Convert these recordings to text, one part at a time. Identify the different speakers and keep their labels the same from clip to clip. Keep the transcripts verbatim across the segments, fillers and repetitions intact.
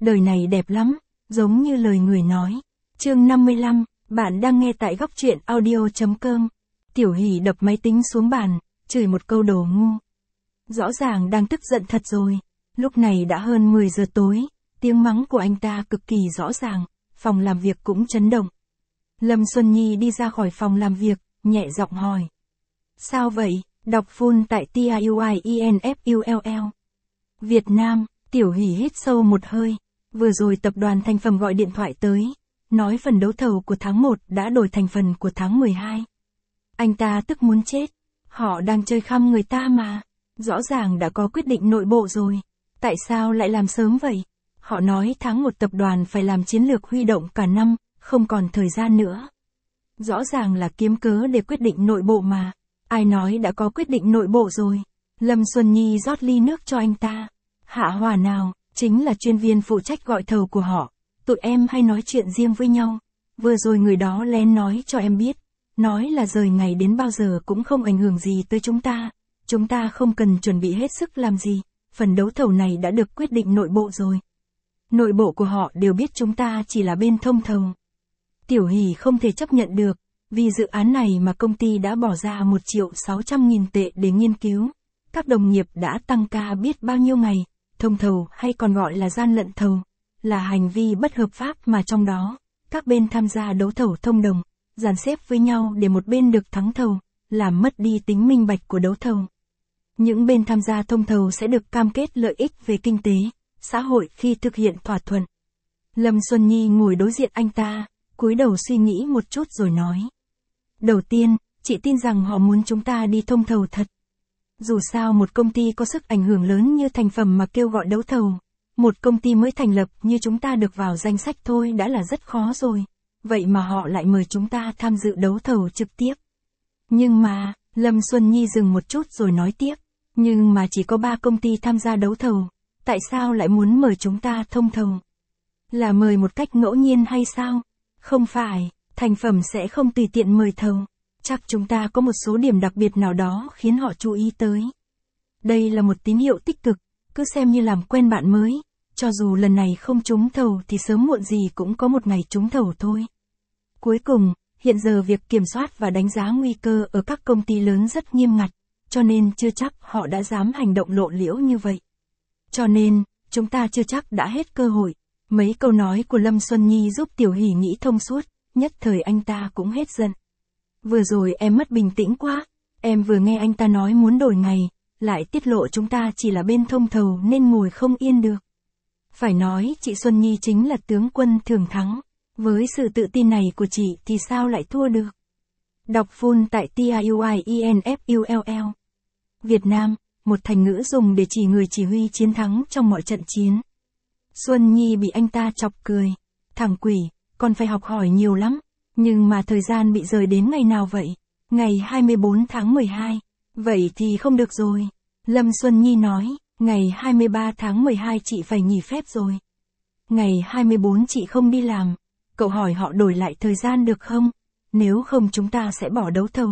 Speaker 1: đời này đẹp lắm, giống như lời người nói. Chương năm mươi lăm, bạn đang nghe tại góc truyện audio chấm com. Tiểu Hỷ đập máy tính xuống bàn, chửi một câu đồ ngu. Rõ ràng đang tức giận thật rồi. Lúc này đã hơn mười giờ tối, tiếng mắng của anh ta cực kỳ rõ ràng, phòng làm việc cũng chấn động. Lâm Xuân Nhi đi ra khỏi phòng làm việc, nhẹ giọng hỏi. Sao vậy? Đọc full tại T I U I E N F U L L. Việt Nam, Tiểu Hỷ hít sâu một hơi. Vừa rồi tập đoàn Thành Phẩm gọi điện thoại tới, nói phần đấu thầu của tháng một đã đổi thành phần của tháng mười hai. Anh ta tức muốn chết. Họ đang chơi khăm người ta mà. Rõ ràng đã có quyết định nội bộ rồi. Tại sao lại làm sớm vậy? Họ nói tháng một tập đoàn phải làm chiến lược huy động cả năm, không còn thời gian nữa. Rõ ràng là kiếm cớ để quyết định nội bộ mà. Ai nói đã có quyết định nội bộ rồi? Lâm Xuân Nhi rót ly nước cho anh ta. Hạ Hòa nào, chính là chuyên viên phụ trách gọi thầu của họ. Tụi em hay nói chuyện riêng với nhau. Vừa rồi người đó lén nói cho em biết. Nói là rời ngày đến bao giờ cũng không ảnh hưởng gì tới chúng ta. Chúng ta không cần chuẩn bị hết sức làm gì. Phần đấu thầu này đã được quyết định nội bộ rồi. Nội bộ của họ đều biết chúng ta chỉ là bên thông thầu. Tiểu Hỷ không thể chấp nhận được. Vì dự án này mà công ty đã bỏ ra một triệu sáu trăm nghìn tệ để nghiên cứu. Các đồng nghiệp đã tăng ca biết bao nhiêu ngày. Thông thầu hay còn gọi là gian lận thầu. Là hành vi bất hợp pháp mà trong đó, các bên tham gia đấu thầu thông đồng, dàn xếp với nhau để một bên được thắng thầu, làm mất đi tính minh bạch của đấu thầu. Những bên tham gia thông thầu sẽ được cam kết lợi ích về kinh tế, xã hội khi thực hiện thỏa thuận. Lâm Xuân Nhi ngồi đối diện anh ta, cúi đầu suy nghĩ một chút rồi nói. Đầu tiên, chị tin rằng họ muốn chúng ta đi thông thầu thật. Dù sao một công ty có sức ảnh hưởng lớn như Thành Phẩm mà kêu gọi đấu thầu, một công ty mới thành lập như chúng ta được vào danh sách thôi đã là rất khó rồi. Vậy mà họ lại mời chúng ta tham dự đấu thầu trực tiếp. Nhưng mà, Lâm Xuân Nhi dừng một chút rồi nói tiếp. Nhưng mà chỉ có ba công ty tham gia đấu thầu. Tại sao lại muốn mời chúng ta thông thầu? Là mời một cách ngẫu nhiên hay sao? Không phải, Thành Phẩm sẽ không tùy tiện mời thầu. Chắc chúng ta có một số điểm đặc biệt nào đó khiến họ chú ý tới. Đây là một tín hiệu tích cực, cứ xem như làm quen bạn mới. Cho dù lần này không trúng thầu thì sớm muộn gì cũng có một ngày trúng thầu thôi. Cuối cùng, hiện giờ việc kiểm soát và đánh giá nguy cơ ở các công ty lớn rất nghiêm ngặt, cho nên chưa chắc họ đã dám hành động lộ liễu như vậy. Cho nên, chúng ta chưa chắc đã hết cơ hội. Mấy câu nói của Lâm Xuân Nhi giúp Tiểu Hỷ nghĩ thông suốt, nhất thời anh ta cũng hết giận. Vừa rồi em mất bình tĩnh quá, em vừa nghe anh ta nói muốn đổi ngày, lại tiết lộ chúng ta chỉ là bên thông thầu nên ngồi không yên được. Phải nói chị Xuân Nhi chính là tướng quân thường thắng, với sự tự tin này của chị thì sao lại thua được. Đọc full tại T I U I E N F U L L. Việt Nam, một thành ngữ dùng để chỉ người chỉ huy chiến thắng trong mọi trận chiến. Xuân Nhi bị anh ta chọc cười. Thằng quỷ, còn phải học hỏi nhiều lắm. Nhưng mà thời gian bị rời đến ngày nào vậy? Ngày hai mươi bốn tháng mười hai. Vậy thì không được rồi. Lâm Xuân Nhi nói, ngày hai mươi ba tháng mười hai chị phải nghỉ phép rồi. Ngày hai mươi bốn chị không đi làm. Cậu hỏi họ đổi lại thời gian được không? Nếu không chúng ta sẽ bỏ đấu thầu.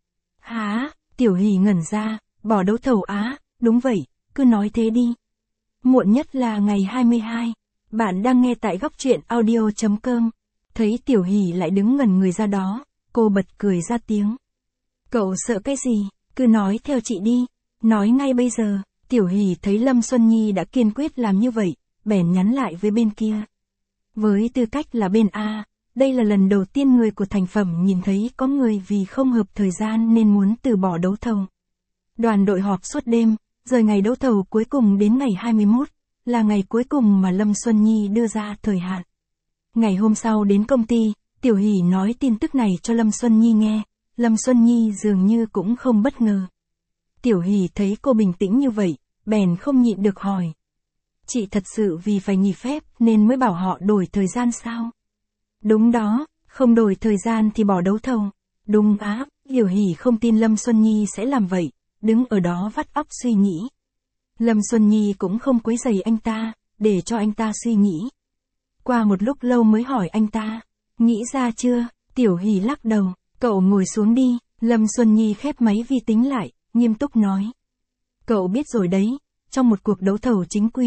Speaker 1: Hả? Tiểu Hỷ ngẩn ra, bỏ đấu thầu á? Đúng vậy, cứ nói thế đi. Muộn nhất là ngày hai mươi hai. Bạn đang nghe tại góc truyện audio chấm com. Thấy Tiểu Hỷ lại đứng ngẩn người ra đó, cô bật cười ra tiếng. Cậu sợ cái gì? Cứ nói theo chị đi. Nói ngay bây giờ. Tiểu Hỷ thấy Lâm Xuân Nhi đã kiên quyết làm như vậy, bèn nhắn lại với bên kia. Với tư cách là bên A, đây là lần đầu tiên người của Thành Phẩm nhìn thấy có người vì không hợp thời gian nên muốn từ bỏ đấu thầu. Đoàn đội họp suốt đêm, rời ngày đấu thầu cuối cùng đến ngày hai mươi mốt, là ngày cuối cùng mà Lâm Xuân Nhi đưa ra thời hạn. Ngày hôm sau đến công ty, Tiểu Hỷ nói tin tức này cho Lâm Xuân Nhi nghe, Lâm Xuân Nhi dường như cũng không bất ngờ. Tiểu Hỷ thấy cô bình tĩnh như vậy, bèn không nhịn được hỏi. Chị thật sự vì phải nghỉ phép nên mới bảo họ đổi thời gian sao? Đúng đó, không đổi thời gian thì bỏ đấu thầu. Đúng á, Tiểu Hỷ không tin Lâm Xuân Nhi sẽ làm vậy, đứng ở đó vắt óc suy nghĩ. Lâm Xuân Nhi cũng không quấy rầy anh ta, để cho anh ta suy nghĩ. Qua một lúc lâu mới hỏi anh ta, nghĩ ra chưa? Tiểu Hỷ lắc đầu, cậu ngồi xuống đi. Lâm Xuân Nhi khép máy vi tính lại, nghiêm túc nói. Cậu biết rồi đấy, trong một cuộc đấu thầu chính quy,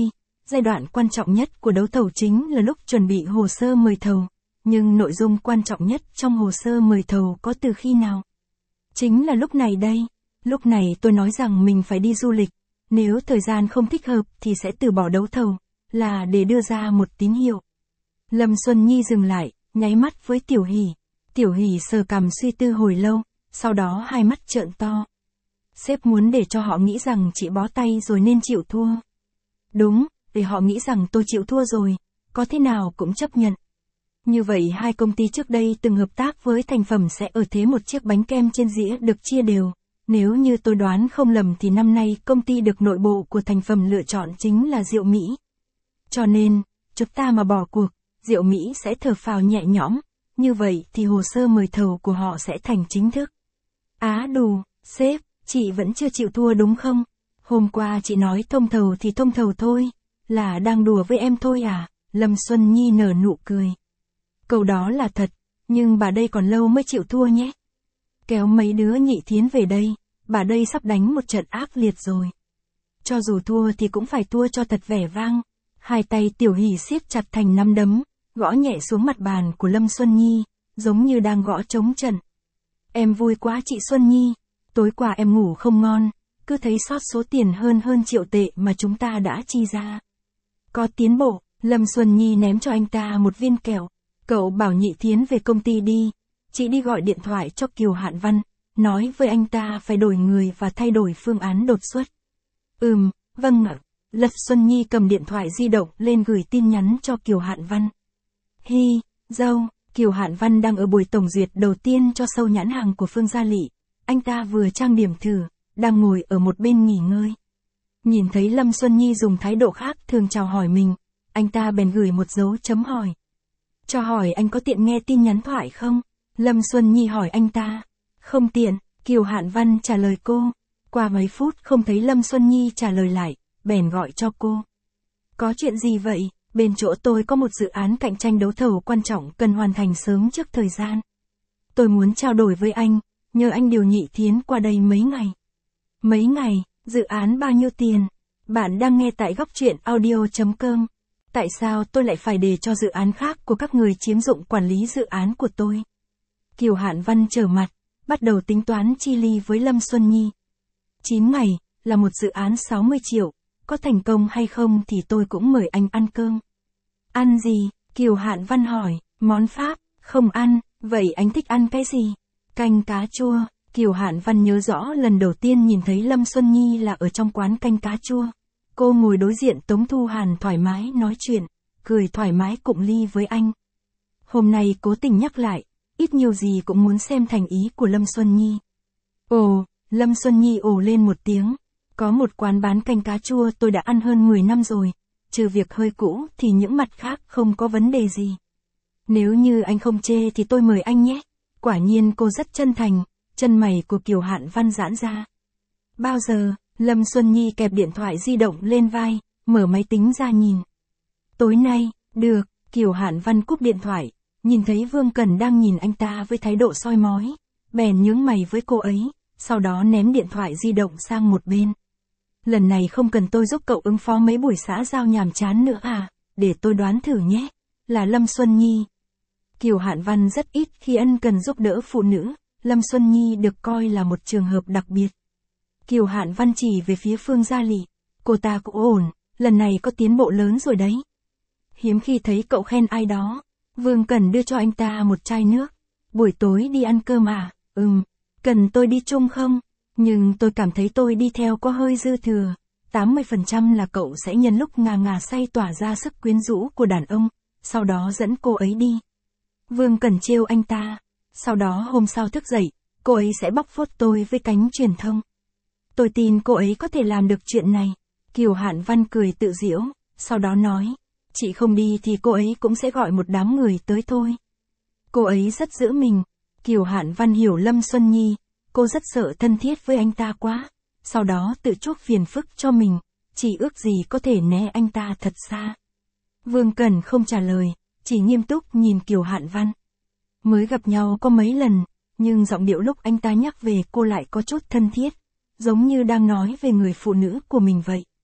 Speaker 1: giai đoạn quan trọng nhất của đấu thầu chính là lúc chuẩn bị hồ sơ mời thầu. Nhưng nội dung quan trọng nhất trong hồ sơ mời thầu có từ khi nào? Chính là lúc này đây. Lúc này tôi nói rằng mình phải đi du lịch. Nếu thời gian không thích hợp thì sẽ từ bỏ đấu thầu, là để đưa ra một tín hiệu. Lâm Xuân Nhi dừng lại, nháy mắt với Tiểu Hỷ. Tiểu Hỷ sờ cằm suy tư hồi lâu, sau đó hai mắt trợn to. Sếp muốn để cho họ nghĩ rằng chị bó tay rồi nên chịu thua. Đúng, để họ nghĩ rằng tôi chịu thua rồi, có thế nào cũng chấp nhận. Như vậy hai công ty trước đây từng hợp tác với thành phẩm sẽ ở thế một chiếc bánh kem trên dĩa được chia đều. Nếu như tôi đoán không lầm thì năm nay công ty được nội bộ của thành phẩm lựa chọn chính là Diệu Mỹ. Cho nên, chúng ta mà bỏ cuộc, Diệu Mỹ sẽ thở phào nhẹ nhõm, như vậy thì hồ sơ mời thầu của họ sẽ thành chính thức. Á đù, sếp, chị vẫn chưa chịu thua đúng không? Hôm qua chị nói thông thầu thì thông thầu thôi, là đang đùa với em thôi à? Lâm Xuân Nhi nở nụ cười. Câu đó là thật, nhưng bà đây còn lâu mới chịu thua nhé. Kéo mấy đứa Nhị Thiến về đây, bà đây sắp đánh một trận ác liệt rồi. Cho dù thua thì cũng phải thua cho thật vẻ vang. Hai tay Tiểu Hỷ siết chặt thành nắm đấm, gõ nhẹ xuống mặt bàn của Lâm Xuân Nhi, giống như đang gõ trống trận. Em vui quá chị Xuân Nhi, tối qua em ngủ không ngon, cứ thấy sót số tiền hơn hơn triệu tệ mà chúng ta đã chi ra. Có tiến bộ, Lâm Xuân Nhi ném cho anh ta một viên kẹo. Cậu bảo Nhị Thiến về công ty đi, chị đi gọi điện thoại cho Kiều Hạn Văn, nói với anh ta phải đổi người và thay đổi phương án đột xuất. Ừm, vâng ạ. Lâm Xuân Nhi cầm điện thoại di động lên gửi tin nhắn cho Kiều Hạn Văn. Hi, dâu, Kiều Hạn Văn đang ở buổi tổng duyệt đầu tiên cho show nhãn hàng của Phương Gia Lị. Anh ta vừa trang điểm thử, đang ngồi ở một bên nghỉ ngơi. Nhìn thấy Lâm Xuân Nhi dùng thái độ khác thường chào hỏi mình, anh ta bèn gửi một dấu chấm hỏi. Cho hỏi anh có tiện nghe tin nhắn thoại không? Lâm Xuân Nhi hỏi anh ta. Không tiện, Kiều Hạn Văn trả lời cô. Qua mấy phút không thấy Lâm Xuân Nhi trả lời lại, bèn gọi cho cô. Có chuyện gì vậy? Bên chỗ tôi có một dự án cạnh tranh đấu thầu quan trọng cần hoàn thành sớm trước thời gian. Tôi muốn trao đổi với anh, nhờ anh điều Nhị Thiến qua đây mấy ngày. Mấy ngày, dự án bao nhiêu tiền? Bạn đang nghe tại góc truyện audio chấm com. Tại sao tôi lại phải để cho dự án khác của các người chiếm dụng quản lý dự án của tôi? Kiều Hạn Văn trở mặt, bắt đầu tính toán chi ly với Lâm Xuân Nhi. chín ngày, là một dự án sáu mươi triệu, có thành công hay không thì tôi cũng mời anh ăn cơm. Ăn gì? Kiều Hạn Văn hỏi, món Pháp, không ăn, vậy anh thích ăn cái gì? Canh cá chua. Kiều Hạn Văn nhớ rõ lần đầu tiên nhìn thấy Lâm Xuân Nhi là ở trong quán canh cá chua. Cô ngồi đối diện Tống Thu Hàn thoải mái nói chuyện, cười thoải mái cụng ly với anh. Hôm nay cố tình nhắc lại, ít nhiều gì cũng muốn xem thành ý của Lâm Xuân Nhi. Ồ, Lâm Xuân Nhi ồ lên một tiếng. Có một quán bán canh cá chua tôi đã ăn hơn mười năm rồi, trừ việc hơi cũ thì những mặt khác không có vấn đề gì. Nếu như anh không chê thì tôi mời anh nhé. Quả nhiên cô rất chân thành, chân mày của Kiều Hạn Văn giãn ra. Bao giờ? Lâm Xuân Nhi kẹp điện thoại di động lên vai, mở máy tính ra nhìn. Tối nay, được, Kiều Hạn Văn cúp điện thoại, nhìn thấy Vương Cần đang nhìn anh ta với thái độ soi mói, bèn nhướng mày với cô ấy, sau đó ném điện thoại di động sang một bên. Lần này không cần tôi giúp cậu ứng phó mấy buổi xã giao nhàm chán nữa à, để tôi đoán thử nhé, là Lâm Xuân Nhi. Kiều Hạn Văn rất ít khi ân cần giúp đỡ phụ nữ, Lâm Xuân Nhi được coi là một trường hợp đặc biệt. Kiều Hạn Văn chỉ về phía Phương Gia Lị, cô ta cũng ổn, lần này có tiến bộ lớn rồi đấy. Hiếm khi thấy cậu khen ai đó. Vương Cần đưa cho anh ta một chai nước. Buổi tối đi ăn cơm à? Ừm, cần tôi đi chung không? Nhưng tôi cảm thấy tôi đi theo có hơi dư thừa. tám mươi phần trăm là cậu sẽ nhân lúc ngà ngà say tỏa ra sức quyến rũ của đàn ông, sau đó dẫn cô ấy đi. Vương Cần trêu anh ta. Sau đó hôm sau thức dậy, cô ấy sẽ bóc phốt tôi với cánh truyền thông. Tôi tin cô ấy có thể làm được chuyện này. Kiều Hạn Văn cười tự giễu, sau đó nói, chị không đi thì cô ấy cũng sẽ gọi một đám người tới thôi. Cô ấy rất giữ mình. Kiều Hạn Văn hiểu Lâm Xuân Nhi, cô rất sợ thân thiết với anh ta quá, sau đó tự chuốc phiền phức cho mình, chỉ ước gì có thể né anh ta thật xa. Vương Cần không trả lời, chỉ nghiêm túc nhìn Kiều Hạn Văn. Mới gặp nhau có mấy lần, nhưng giọng điệu lúc anh ta nhắc về cô lại có chút thân thiết, giống như đang nói về người phụ nữ của mình vậy.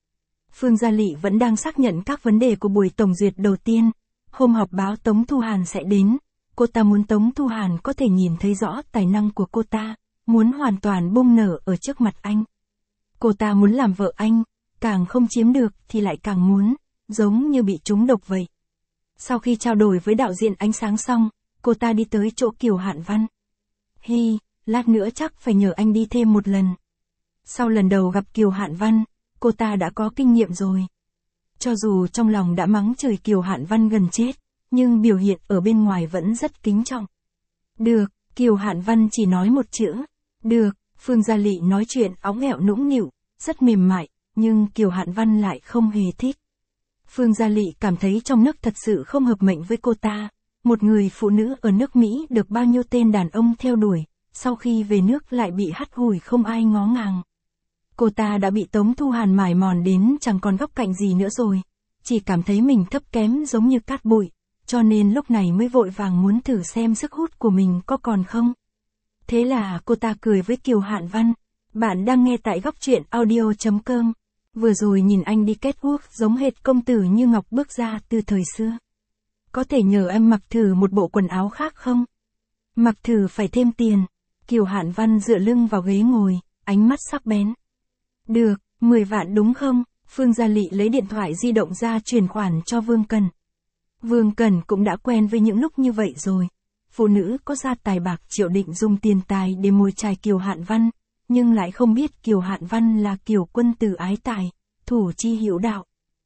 Speaker 1: Phương Gia Lị vẫn đang xác nhận các vấn đề của buổi tổng duyệt đầu tiên. Hôm họp báo Tống Thu Hàn sẽ đến. Cô ta muốn Tống Thu Hàn có thể nhìn thấy rõ tài năng của cô ta, muốn hoàn toàn bung nở ở trước mặt anh. Cô ta muốn làm vợ anh, càng không chiếm được thì lại càng muốn, giống như bị trúng độc vậy. Sau khi trao đổi với đạo diễn ánh sáng xong, cô ta đi tới chỗ Kiều Hạn Văn. Hi, lát nữa chắc phải nhờ anh đi thêm một lần. Sau lần đầu gặp Kiều Hạn Văn, cô ta đã có kinh nghiệm rồi. Cho dù trong lòng đã mắng chửi Kiều Hạn Văn gần chết, nhưng biểu hiện ở bên ngoài vẫn rất kính trọng. Được, Kiều Hạn Văn chỉ nói một chữ. Được, Phương Gia Lị nói chuyện óng ẹo nũng nịu, rất mềm mại, nhưng Kiều Hạn Văn lại không hề thích. Phương Gia Lị cảm thấy trong nước thật sự không hợp mệnh với cô ta. Một người phụ nữ ở nước Mỹ được bao nhiêu tên đàn ông theo đuổi, sau khi về nước lại bị hắt hủi không ai ngó ngàng. Cô ta đã bị Tống Thu Hàn mài mòn đến chẳng còn góc cạnh gì nữa rồi, chỉ cảm thấy mình thấp kém giống như cát bụi, cho nên lúc này mới vội vàng muốn thử xem sức hút của mình có còn không. Thế là cô ta cười với Kiều Hạn Văn. Bạn đang nghe tại góc truyện audio chấm com. Vừa rồi nhìn anh đi catwalk giống hệt công tử như ngọc bước ra từ thời xưa. Có thể nhờ em mặc thử một bộ quần áo khác không? Mặc thử phải thêm tiền. Kiều Hạn Văn dựa lưng vào ghế ngồi, ánh mắt sắc bén. Được, mười vạn đúng không? Phương Gia Lị lấy điện thoại di động ra chuyển khoản cho Vương Cần. Vương Cần cũng đã quen với những lúc như vậy rồi. Phụ nữ có gia tài bạc Triệu định dùng tiền tài để mồi chài Kiều Hạn Văn, nhưng lại không biết Kiều Hạn Văn là kiểu quân tử ái tài, thủ chi hữu đạo.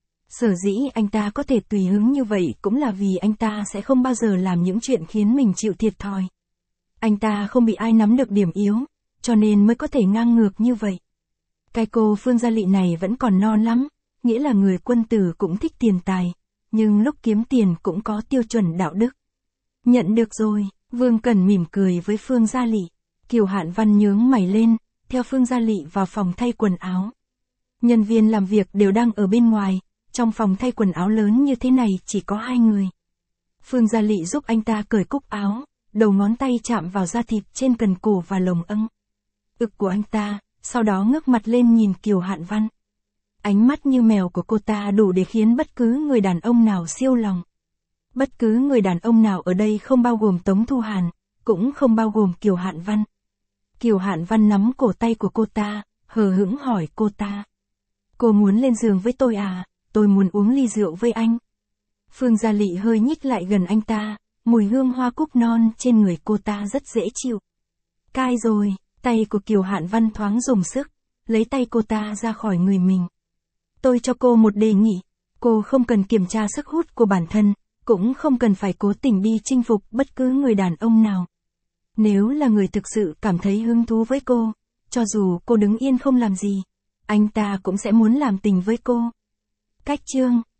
Speaker 1: Sở dĩ anh ta có thể tùy hứng như vậy cũng là vì anh ta sẽ không bao giờ làm những chuyện khiến mình chịu thiệt thòi. Anh ta không bị ai nắm được điểm yếu, cho nên mới có thể ngang ngược như vậy. Cái cô Phương Gia Lị này vẫn còn non lắm, nghĩa là người quân tử cũng thích tiền tài, nhưng lúc kiếm tiền cũng có tiêu chuẩn đạo đức. Nhận được rồi, Vương Cần mỉm cười với Phương Gia Lị. Kiều Hạn Văn nhướng mày lên, theo Phương Gia Lị vào phòng thay quần áo. Nhân viên làm việc đều đang ở bên ngoài, trong phòng thay quần áo lớn như thế này chỉ có hai người. Phương Gia Lị giúp anh ta cởi cúc áo, đầu ngón tay chạm vào da thịt trên cần cổ và lồng âng ực của anh ta, sau đó ngước mặt lên nhìn Kiều Hạn Văn. Ánh mắt như mèo của cô ta đủ để khiến bất cứ người đàn ông nào siêu lòng. Bất cứ người đàn ông nào ở đây không bao gồm Tống Thu Hàn, cũng không bao gồm Kiều Hạn Văn. Kiều Hạn Văn nắm cổ tay của cô ta, hờ hững hỏi cô ta. Cô muốn lên giường với tôi à? Tôi muốn uống ly rượu với anh. Phương Gia Lị hơi nhích lại gần anh ta, mùi hương hoa cúc non trên người cô ta rất dễ chịu. Cai rồi, tay của Kiều Hạn Văn thoáng dùng sức, lấy tay cô ta ra khỏi người mình. Tôi cho cô một đề nghị, cô không cần kiểm tra sức hút của bản thân, cũng không cần phải cố tình đi chinh phục bất cứ người đàn ông nào. Nếu là người thực sự cảm thấy hứng thú với cô, cho dù cô đứng yên không làm gì, anh ta cũng sẽ muốn làm tình với cô. Cách chương